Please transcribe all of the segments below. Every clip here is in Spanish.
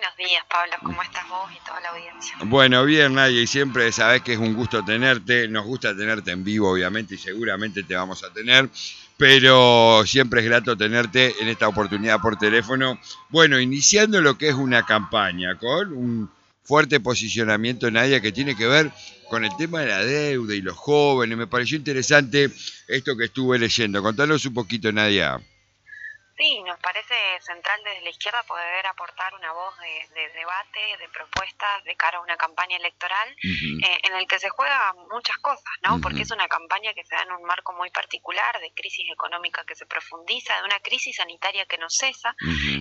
Buenos días, Pablo. ¿Cómo estás vos y toda la audiencia? Bueno, bien, Nadia, y siempre sabés que es un gusto tenerte. Nos gusta tenerte en vivo, obviamente, y seguramente te vamos a tener, pero siempre es grato tenerte en esta oportunidad por teléfono. Bueno, iniciando lo que es una campaña con un fuerte posicionamiento, Nadia, que tiene que ver con el tema de la deuda y los jóvenes. Me pareció interesante esto que estuve leyendo. Contanos un poquito, Nadia. Sí, nos parece central desde la izquierda poder aportar una voz de debate, de propuestas de cara a una campaña electoral en el que se juegan muchas cosas, ¿no? Porque es una campaña que se da en un marco muy particular de crisis económica que se profundiza, de una crisis sanitaria que no cesa,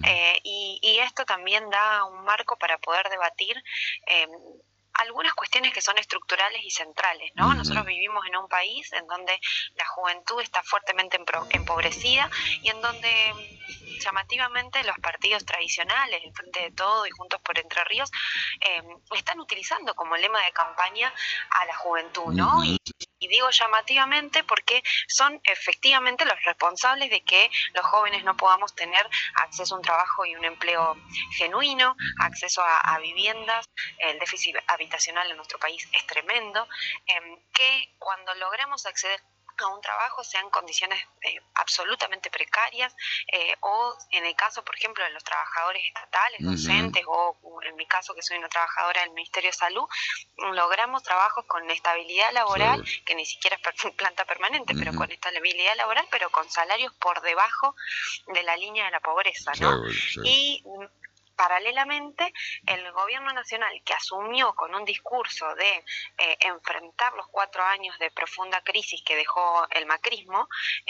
y esto también da un marco para poder debatir algunas cuestiones que son estructurales y centrales, ¿no? Nosotros vivimos en un país en donde la juventud está fuertemente empobrecida y en donde llamativamente los partidos tradicionales, el Frente de Todo y Juntos por Entre Ríos, están utilizando como lema de campaña a la juventud, ¿no? Y digo llamativamente porque son efectivamente los responsables de que los jóvenes no podamos tener acceso a un trabajo y un empleo genuino, acceso a viviendas. El déficit habitacional en nuestro país es tremendo, que cuando logremos acceder a un trabajo sean condiciones absolutamente precarias, o en el caso, por ejemplo, de los trabajadores estatales, docentes, o en mi caso, que soy una trabajadora del Ministerio de Salud, logramos trabajos con estabilidad laboral, que ni siquiera es planta permanente, pero con estabilidad laboral, pero con salarios por debajo de la línea de la pobreza, ¿no? Y paralelamente, el gobierno nacional, que asumió con un discurso de enfrentar los 4 años de profunda crisis que dejó el macrismo,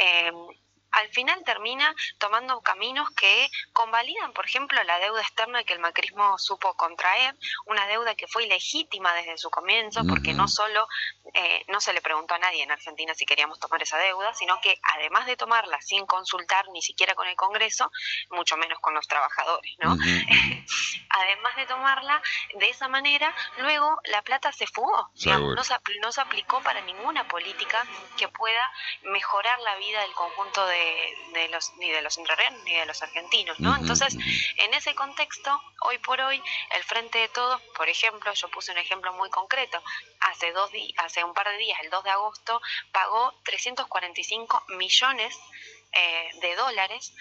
al final termina tomando caminos que convalidan, por ejemplo, la deuda externa que el macrismo supo contraer, una deuda que fue ilegítima desde su comienzo, porque no solo no se le preguntó a nadie en Argentina si queríamos tomar esa deuda, sino que además de tomarla sin consultar ni siquiera con el Congreso, mucho menos con los trabajadores, ¿no? Además de tomarla de esa manera, luego la plata se fugó, digamos, no se aplicó para ninguna política que pueda mejorar la vida del conjunto ni de los entrerrianos ni de los argentinos, ¿no? Entonces, en ese contexto, hoy por hoy, el Frente de Todos, por ejemplo, yo puse un ejemplo muy concreto, hace un par de días, el 2 de agosto, pagó 345 millones de dólares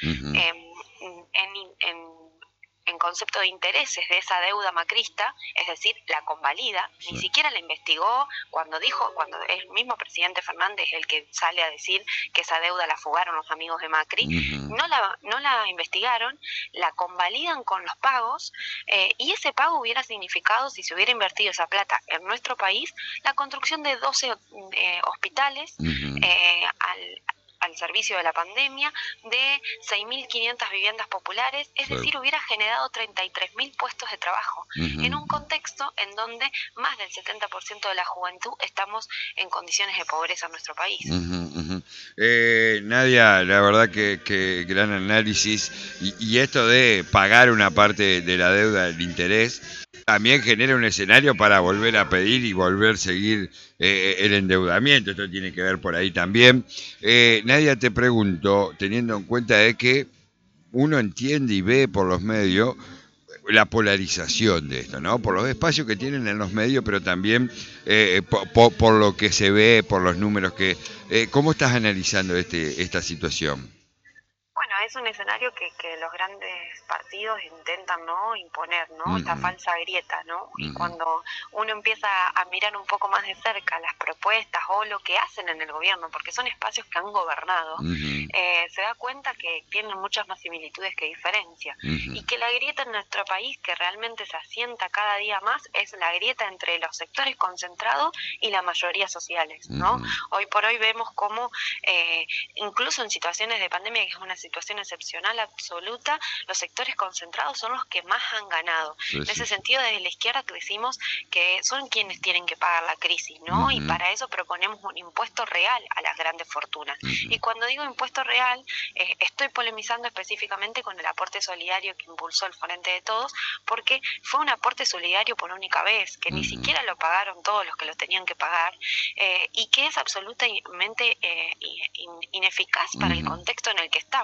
en concepto de intereses de esa deuda macrista, es decir, la convalida, ni siquiera la investigó cuando el mismo presidente Fernández el que sale a decir que esa deuda la fugaron los amigos de Macri, no la investigaron, la convalidan con los pagos, y ese pago hubiera significado, si se hubiera invertido esa plata en nuestro país, la construcción de 12 hospitales al servicio de la pandemia, de 6.500 viviendas populares, es decir, hubiera generado 33.000 puestos de trabajo, en un contexto en donde más del 70% de la juventud estamos en condiciones de pobreza en nuestro país. Nadia, la verdad que gran análisis, y esto de pagar una parte de la deuda, el interés, también genera un escenario para volver a pedir y volver a seguir el endeudamiento. Esto tiene que ver por ahí también. Nadia, te pregunto, teniendo en cuenta de que uno entiende y ve por los medios la polarización de esto, ¿no? Por los espacios que tienen en los medios, pero también por lo que se ve, por los números que... ¿Cómo estás analizando esta situación? Bueno, es un escenario que los grandes partidos intentan, ¿no?, imponer, ¿no? Esta falsa grieta, ¿no? Y cuando uno empieza a mirar un poco más de cerca las propuestas o lo que hacen en el gobierno, porque son espacios que han gobernado, se da cuenta que tienen muchas más similitudes que diferencias, y que la grieta en nuestro país, que realmente se asienta cada día más, es la grieta entre los sectores concentrados y las mayorías sociales, ¿no? Hoy por hoy vemos cómo incluso en situaciones de pandemia, que es una situación excepcional absoluta, los sectores concentrados son los que más han ganado. En ese sentido, desde la izquierda decimos que son quienes tienen que pagar la crisis, ¿no? Y para eso proponemos un impuesto real a las grandes fortunas. Y cuando digo impuesto real, estoy polemizando específicamente con el aporte solidario que impulsó el Frente de Todos, porque fue un aporte solidario por única vez, que ni siquiera lo pagaron todos los que lo tenían que pagar, y que es absolutamente ineficaz para el contexto en el que estamos.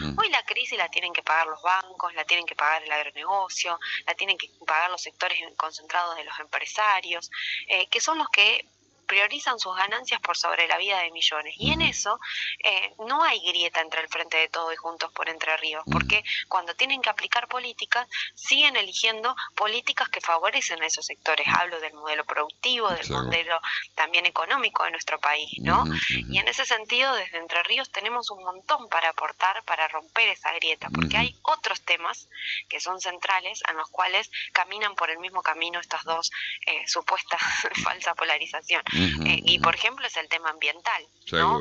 Hoy la crisis la tienen que pagar los bancos, la tienen que pagar el agronegocio, la tienen que pagar los sectores concentrados de los empresarios, que son los que priorizan sus ganancias por sobre la vida de millones. Y en eso no hay grieta entre el Frente de Todos y Juntos por Entre Ríos, porque cuando tienen que aplicar políticas, siguen eligiendo políticas que favorecen a esos sectores. Hablo del modelo productivo, del modelo también económico de nuestro país, ¿no? Y en ese sentido, desde Entre Ríos tenemos un montón para aportar, para romper esa grieta, porque hay otros temas que son centrales, en los cuales caminan por el mismo camino estas dos supuestas falsa polarización. Y por ejemplo es el tema ambiental, ¿no?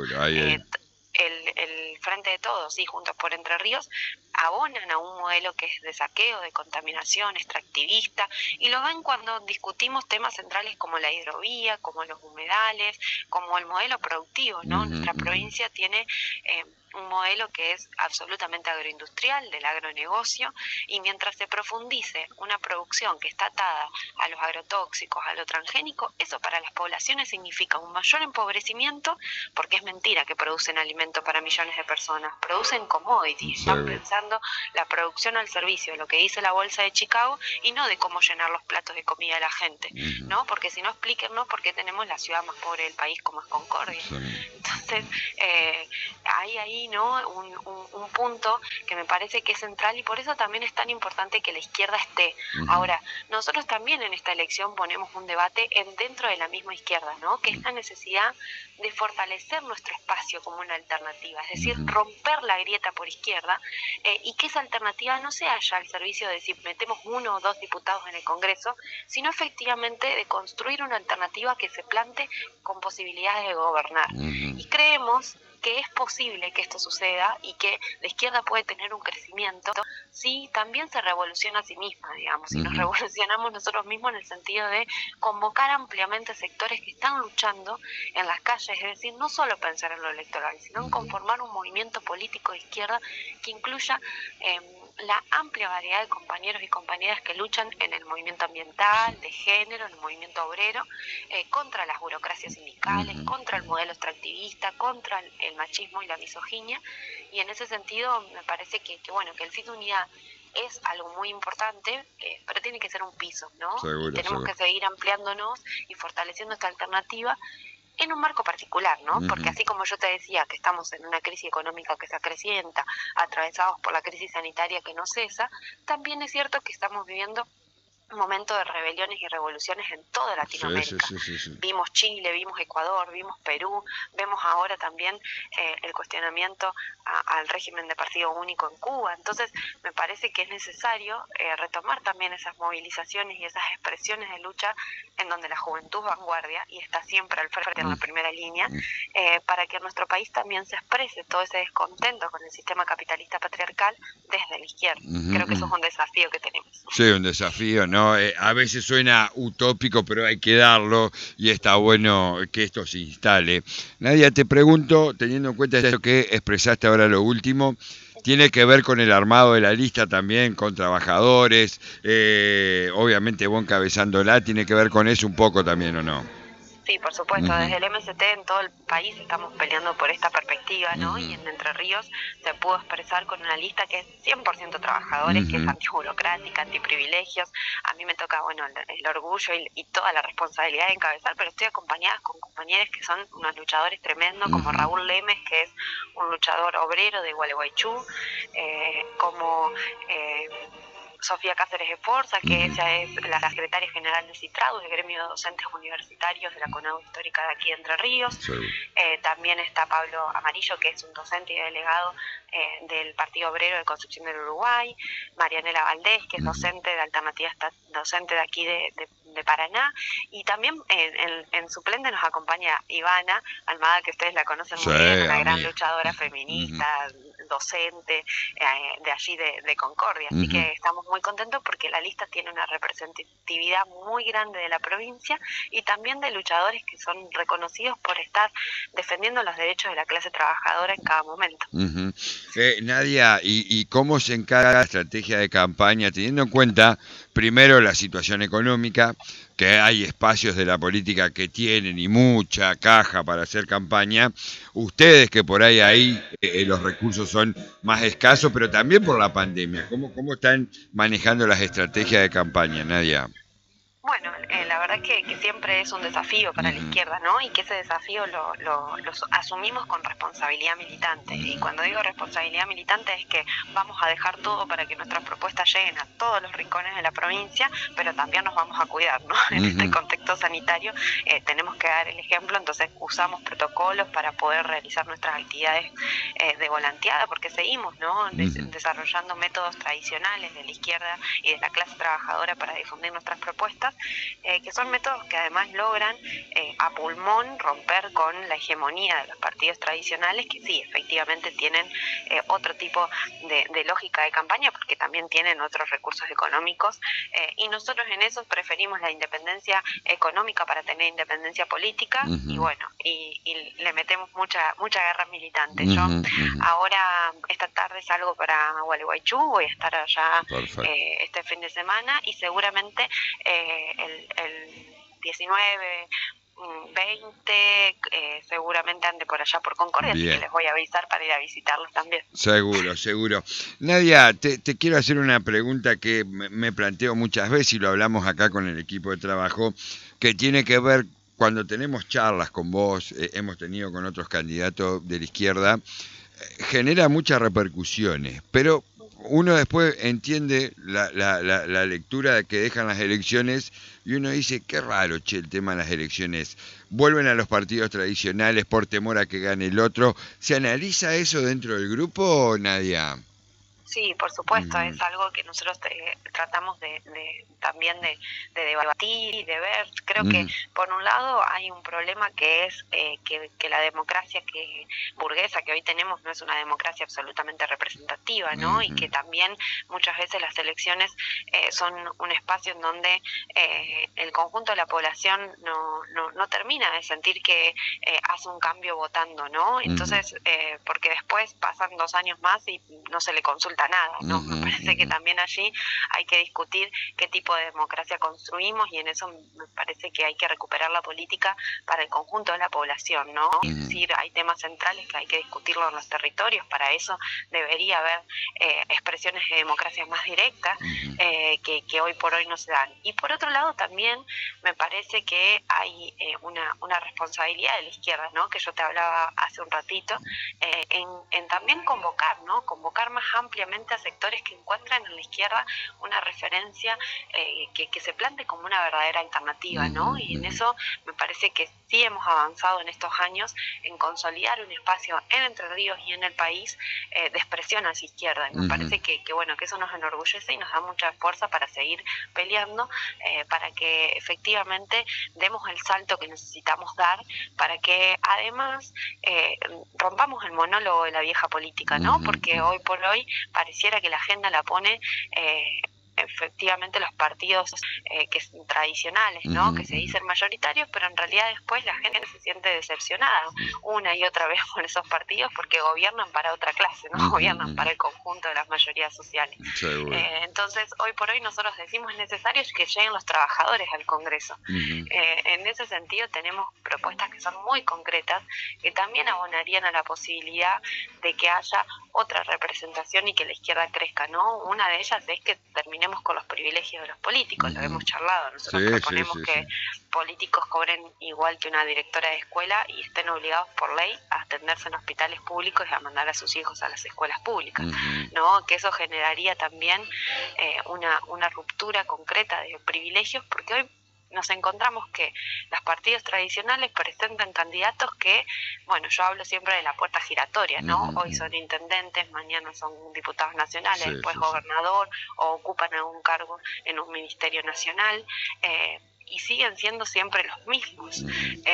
El Frente de Todos y Juntos por Entre Ríos abonan a un modelo que es de saqueo, de contaminación, extractivista, y lo ven cuando discutimos temas centrales como la hidrovía, como los humedales, como el modelo productivo, ¿no? Nuestra provincia tiene un modelo que es absolutamente agroindustrial, del agronegocio, y mientras se profundice una producción que está atada a los agrotóxicos, a lo transgénico, eso para las poblaciones significa un mayor empobrecimiento, porque es mentira que producen alimento para millones de personas, producen commodities, están pensando la producción al servicio de lo que dice la Bolsa de Chicago y no de cómo llenar los platos de comida de la gente, ¿no? Porque si no, explíquenos por qué tenemos la ciudad más pobre del país como es Concordia. Entonces, hay ahí, ¿no? un punto que me parece que es central, y por eso también es tan importante que la izquierda esté. Ahora, nosotros también en esta elección ponemos un debate dentro de la misma izquierda, ¿no? Que es la necesidad de fortalecer nuestro espacio como una alternativa, es decir, romper la grieta por izquierda, y que esa alternativa no sea ya al servicio de si metemos 1 o 2 diputados en el Congreso, sino efectivamente de construir una alternativa que se plante con posibilidades de gobernar. Y creemos que es posible que esto suceda y que la izquierda puede tener un crecimiento si también se revoluciona a sí misma, digamos, si nos revolucionamos nosotros mismos en el sentido de convocar ampliamente sectores que están luchando en las calles, es decir, no solo pensar en lo electoral, sino en conformar un movimiento político de izquierda que incluya la amplia variedad de compañeros y compañeras que luchan en el movimiento ambiental, de género, en el movimiento obrero, contra las burocracias sindicales, contra el modelo extractivista, contra el machismo y la misoginia, y en ese sentido me parece que el fin de unidad es algo muy importante, pero tiene que ser un piso, ¿no? Tenemos que seguir ampliándonos y fortaleciendo esta alternativa en un marco particular, ¿no? Porque así como yo te decía que estamos en una crisis económica que se acrecienta, atravesados por la crisis sanitaria que no cesa, también es cierto que estamos viviendo un momento de rebeliones y revoluciones en toda Latinoamérica. Sí. Vimos Chile, vimos Ecuador, vimos Perú, vemos ahora también el cuestionamiento al régimen de partido único en Cuba. Entonces me parece que es necesario retomar también esas movilizaciones y esas expresiones de lucha en donde la juventud vanguardia y está siempre al frente en la primera línea, para que en nuestro país también se exprese todo ese descontento con el sistema capitalista patriarcal desde la izquierda. Creo que eso es un desafío que tenemos. Sí, un desafío, ¿no? A veces suena utópico, pero hay que darlo y está bueno que esto se instale. Nadia, te pregunto, teniendo en cuenta esto que expresaste ahora lo último, ¿tiene que ver con el armado de la lista también, con trabajadores? Obviamente vos encabezándola, ¿tiene que ver con eso un poco también o no? Sí, por supuesto, desde el MST en todo el país estamos peleando por esta perspectiva, ¿no? Y en Entre Ríos se pudo expresar con una lista que es 100% trabajadores, que es antiburocrática, antiprivilegios. A mí me toca, el orgullo y toda la responsabilidad de encabezar, pero estoy acompañada con compañeros que son unos luchadores tremendos, como Raúl Lemes, que es un luchador obrero de Gualeguaychú, como Sofía Cáceres Esforza, que ella es la secretaria general de CITRADU, del gremio de docentes universitarios de la CONAU histórica de aquí de Entre Ríos. Sí. También está Pablo Amarillo, que es un docente y delegado del Partido Obrero de Concepción del Uruguay. Marianela Valdés, que es docente de Alternativa, docente de aquí de Paraná. Y también en suplente nos acompaña Ivana Almada, que ustedes la conocen muy bien, una gran luchadora feminista, docente de allí de Concordia. Así que estamos muy contentos porque la lista tiene una representatividad muy grande de la provincia y también de luchadores que son reconocidos por estar defendiendo los derechos de la clase trabajadora en cada momento. Nadia, ¿y cómo se encara la estrategia de campaña, teniendo en cuenta primero la situación económica, que hay espacios de la política que tienen y mucha caja para hacer campaña, ustedes que por ahí los recursos son más escasos, pero también por la pandemia. ¿Cómo están manejando las estrategias de campaña, Nadia? Bueno, la verdad que siempre es un desafío para la izquierda, ¿no? Y que ese desafío lo asumimos con responsabilidad militante. Y cuando digo responsabilidad militante es que vamos a dejar todo para que nuestras propuestas lleguen a todos los rincones de la provincia, pero también nos vamos a cuidar, ¿no? En este contexto sanitario tenemos que dar el ejemplo, entonces usamos protocolos para poder realizar nuestras actividades de volanteada, porque seguimos, ¿no? Desarrollando métodos tradicionales de la izquierda y de la clase trabajadora para difundir nuestras propuestas, que son métodos que además logran a pulmón romper con la hegemonía de los partidos tradicionales, que sí, efectivamente tienen otro tipo de lógica de campaña, porque también tienen otros recursos económicos, y nosotros en eso preferimos la independencia económica para tener independencia política, y bueno, y le metemos mucha guerra militante. Yo ahora esta tarde salgo para Gualeguaychú, voy a estar allá este fin de semana, y seguramente el 19, 20, seguramente ande por allá por Concordia, así que les voy a avisar para ir a visitarlos también. Seguro. Nadia, te quiero hacer una pregunta que me planteo muchas veces y lo hablamos acá con el equipo de trabajo, que tiene que ver, cuando tenemos charlas con vos, hemos tenido con otros candidatos de la izquierda, genera muchas repercusiones, pero uno después entiende la lectura de que dejan las elecciones y uno dice, qué raro, el tema de las elecciones. Vuelven a los partidos tradicionales por temor a que gane el otro. ¿Se analiza eso dentro del grupo, Nadia? Sí, por supuesto, es algo que nosotros tratamos también de debatir y de ver. Creo que por un lado hay un problema que es que la democracia burguesa que hoy tenemos no es una democracia absolutamente representativa, ¿no? Y que también muchas veces las elecciones son un espacio en donde el conjunto de la población no termina de sentir que hace un cambio votando, ¿no? Entonces, porque después pasan 2 años más y no se le consulta nada, ¿no? Me parece que también allí hay que discutir qué tipo de democracia construimos, y en eso me parece que hay que recuperar la política para el conjunto de la población, ¿no? Es decir, hay temas centrales que hay que discutirlo en los territorios, para eso debería haber expresiones de democracia más directas que hoy por hoy no se dan. Y por otro lado también me parece que hay una responsabilidad de la izquierda, ¿no? Que yo te hablaba hace un ratito, en también convocar, ¿no? Convocar más ampliamente a sectores que encuentran en la izquierda una referencia que se plante como una verdadera alternativa, ¿no? Y en eso me parece que sí hemos avanzado en estos años en consolidar un espacio en Entre Ríos y en el país de expresión hacia izquierda. Y me parece que bueno, que eso nos enorgullece y nos da mucha fuerza para seguir peleando, para que efectivamente demos el salto que necesitamos dar, para que además rompamos el monólogo de la vieja política, ¿no? Porque hoy por hoy pareciera que la agenda la pone efectivamente los partidos tradicionales, ¿no? Que se dicen mayoritarios, pero en realidad después la gente se siente decepcionada una y otra vez por esos partidos, porque gobiernan para otra clase, no gobiernan para el conjunto de las mayorías sociales. Entonces, hoy por hoy nosotros decimos es necesario que lleguen los trabajadores al Congreso. En ese sentido tenemos propuestas que son muy concretas, que también abonarían a la posibilidad de que haya otra representación y que la izquierda crezca, ¿no? Una de ellas es que terminemos con los privilegios de los políticos, lo hemos charlado. Nosotros proponemos que políticos cobren igual que una directora de escuela y estén obligados por ley a atenderse en hospitales públicos y a mandar a sus hijos a las escuelas públicas, ¿no? Que eso generaría también una ruptura concreta de privilegios, porque hoy nos encontramos que los partidos tradicionales presentan candidatos que, bueno, yo hablo siempre de la puerta giratoria, ¿no? Hoy son intendentes, mañana son diputados nacionales, después gobernador, o ocupan algún cargo en un ministerio nacional, y siguen siendo siempre los mismos.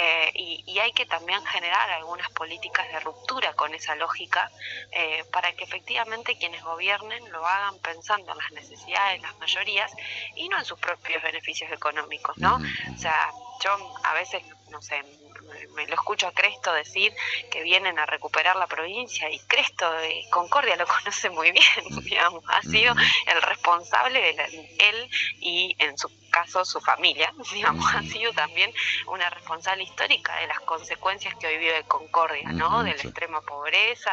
Y hay que también generar algunas políticas de ruptura con esa lógica, para que efectivamente quienes gobiernen lo hagan pensando en las necesidades de las mayorías y no en sus propios beneficios económicos, ¿no? O sea, yo a veces, no sé, me lo escucho a Cresto decir que vienen a recuperar la provincia, y Cresto de Concordia lo conoce muy bien, digamos, ha sido el responsable de él y en su caso su familia, digamos, ha sido también una responsable histórica de las consecuencias que hoy vive Concordia, ¿no? De la extrema pobreza,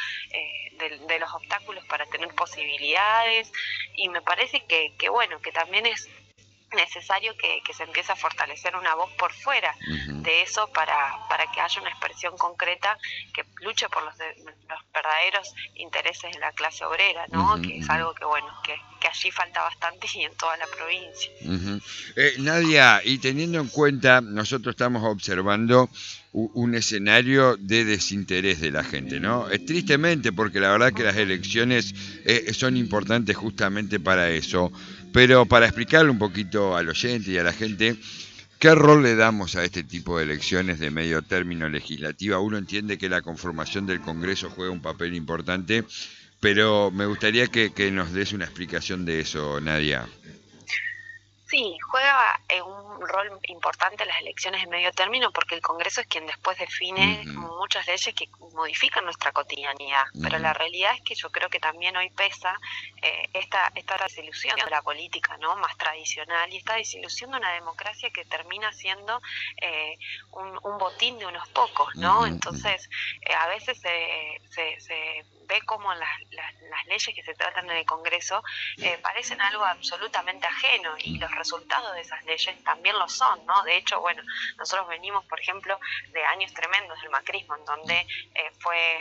de los obstáculos para tener posibilidades, y me parece que bueno, que también es necesario que se empiece a fortalecer una voz por fuera de eso para que haya una expresión concreta que luche por los verdaderos intereses de la clase obrera, ¿no? Que es algo que bueno, que allí falta bastante y en toda la provincia. Nadia, y teniendo en cuenta, nosotros estamos observando un escenario de desinterés de la gente, ¿no? Tristemente, porque la verdad que las elecciones son importantes justamente para eso, pero para explicarle un poquito al oyente y a la gente, ¿qué rol le damos a este tipo de elecciones de medio término legislativa? Uno entiende que la conformación del Congreso juega un papel importante, pero me gustaría que nos des una explicación de eso, Nadia. Sí, juega un rol importante en las elecciones de medio término, porque el Congreso es quien después define muchas leyes que modifican nuestra cotidianidad. Pero la realidad es que yo creo que también hoy pesa esta desilusión de la política, ¿no? Más tradicional, y esta desilusión de una democracia que termina siendo un botín de unos pocos, ¿no? Entonces, a veces se ve como las leyes que se tratan en el Congreso parecen algo absolutamente ajeno, y los resultados de esas leyes también lo son, ¿no? De hecho, bueno, nosotros venimos, por ejemplo, de años tremendos del macrismo, en donde fue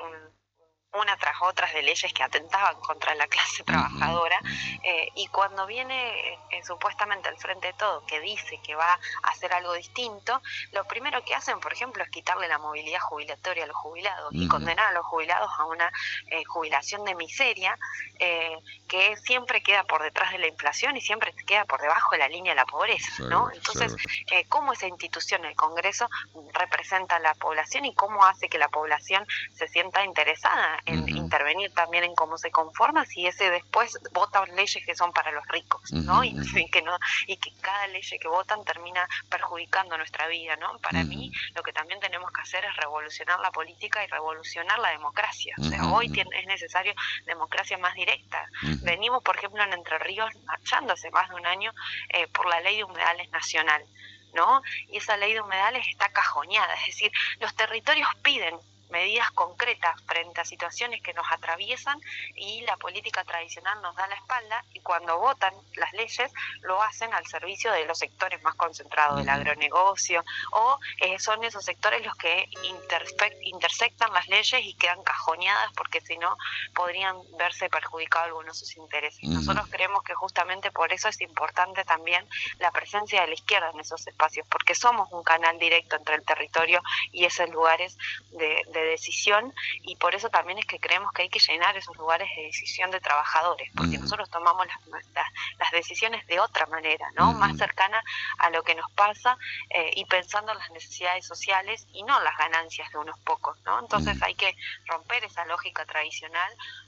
una tras otras de leyes que atentaban contra la clase trabajadora, y cuando viene supuestamente al frente de todo, que dice que va a hacer algo distinto, lo primero que hacen, por ejemplo, es quitarle la movilidad jubilatoria a los jubilados y condenar a los jubilados a una jubilación de miseria, que siempre queda por detrás de la inflación y siempre queda por debajo de la línea de la pobreza, ¿no? Entonces, ¿cómo esa institución, el Congreso, representa a la población y cómo hace que la población se sienta interesada en intervenir también en cómo se conforma, si ese después vota leyes que son para los ricos, ¿no? Y que cada ley que votan termina perjudicando nuestra vida, ¿no? Para mí, lo que también tenemos que hacer es revolucionar la política y revolucionar la democracia. O sea, hoy es necesario democracia más directa. Venimos, por ejemplo, en Entre Ríos marchando hace más de un año por la ley de humedales nacional, ¿no? Y esa ley de humedales está cajoneada, es decir, los territorios piden medidas concretas frente a situaciones que nos atraviesan, y la política tradicional nos da la espalda, y cuando votan las leyes lo hacen al servicio de los sectores más concentrados del agronegocio, o son esos sectores los que intersectan las leyes y quedan cajoneadas, porque si no podrían verse perjudicados algunos de sus intereses. Nosotros creemos que justamente por eso es importante también la presencia de la izquierda en esos espacios, porque somos un canal directo entre el territorio y esos lugares de decisión, y por eso también es que creemos que hay que llenar esos lugares de decisión de trabajadores, porque nosotros tomamos las decisiones de otra manera, ¿no? Más cercana a lo que nos pasa, y pensando en las necesidades sociales y no en las ganancias de unos pocos, ¿no? Entonces hay que romper esa lógica tradicional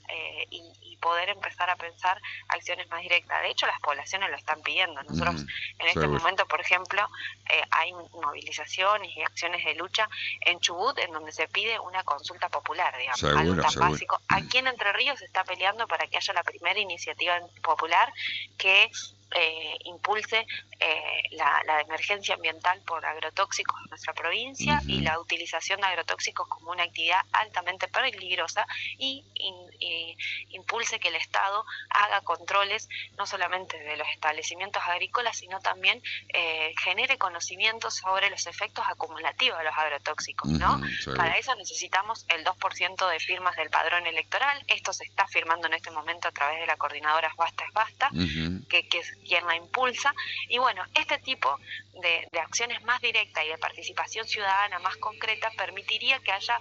y poder empezar a pensar acciones más directas. De hecho, las poblaciones lo están pidiendo. Nosotros en este momento, por ejemplo, hay movilizaciones y acciones de lucha en Chubut, en donde se pide una consulta popular, digamos, algo tan básico. Aquí en Entre Ríos se está peleando para que haya la primera iniciativa popular que impulse la emergencia ambiental por agrotóxicos en nuestra provincia y la utilización de agrotóxicos como una actividad altamente peligrosa, y impulse que el Estado haga controles no solamente de los establecimientos agrícolas, sino también genere conocimientos sobre los efectos acumulativos de los agrotóxicos, ¿no? Para eso necesitamos el 2% de firmas del padrón electoral. Esto se está firmando en este momento a través de la coordinadora Basta es Basta, que es quien la impulsa. Y bueno, este tipo de acciones más directas y de participación ciudadana más concreta permitiría que haya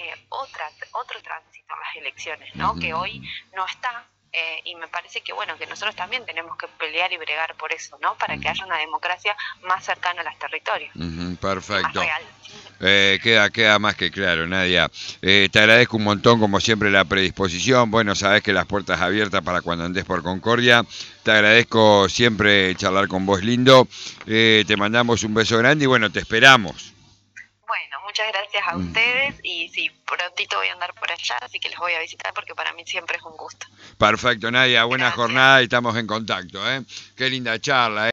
otro tránsito en las elecciones, ¿no? Que hoy no está. Y me parece que bueno, que nosotros también tenemos que pelear y bregar por eso, ¿no? Para que haya una democracia más cercana a los territorios. Perfecto. Más real. Queda más que claro, Nadia. Te agradezco un montón, como siempre, la predisposición. Bueno, sabes que las puertas abiertas para cuando andes por Concordia. Te agradezco siempre charlar con vos, lindo. Te mandamos un beso grande y bueno, te esperamos. Bueno, muchas gracias a ustedes y sí, prontito voy a andar por allá, así que les voy a visitar porque para mí siempre es un gusto. Perfecto, Nadia, buena Gracias. jornada y estamos en contacto, ¿eh? Qué linda charla, ¿eh?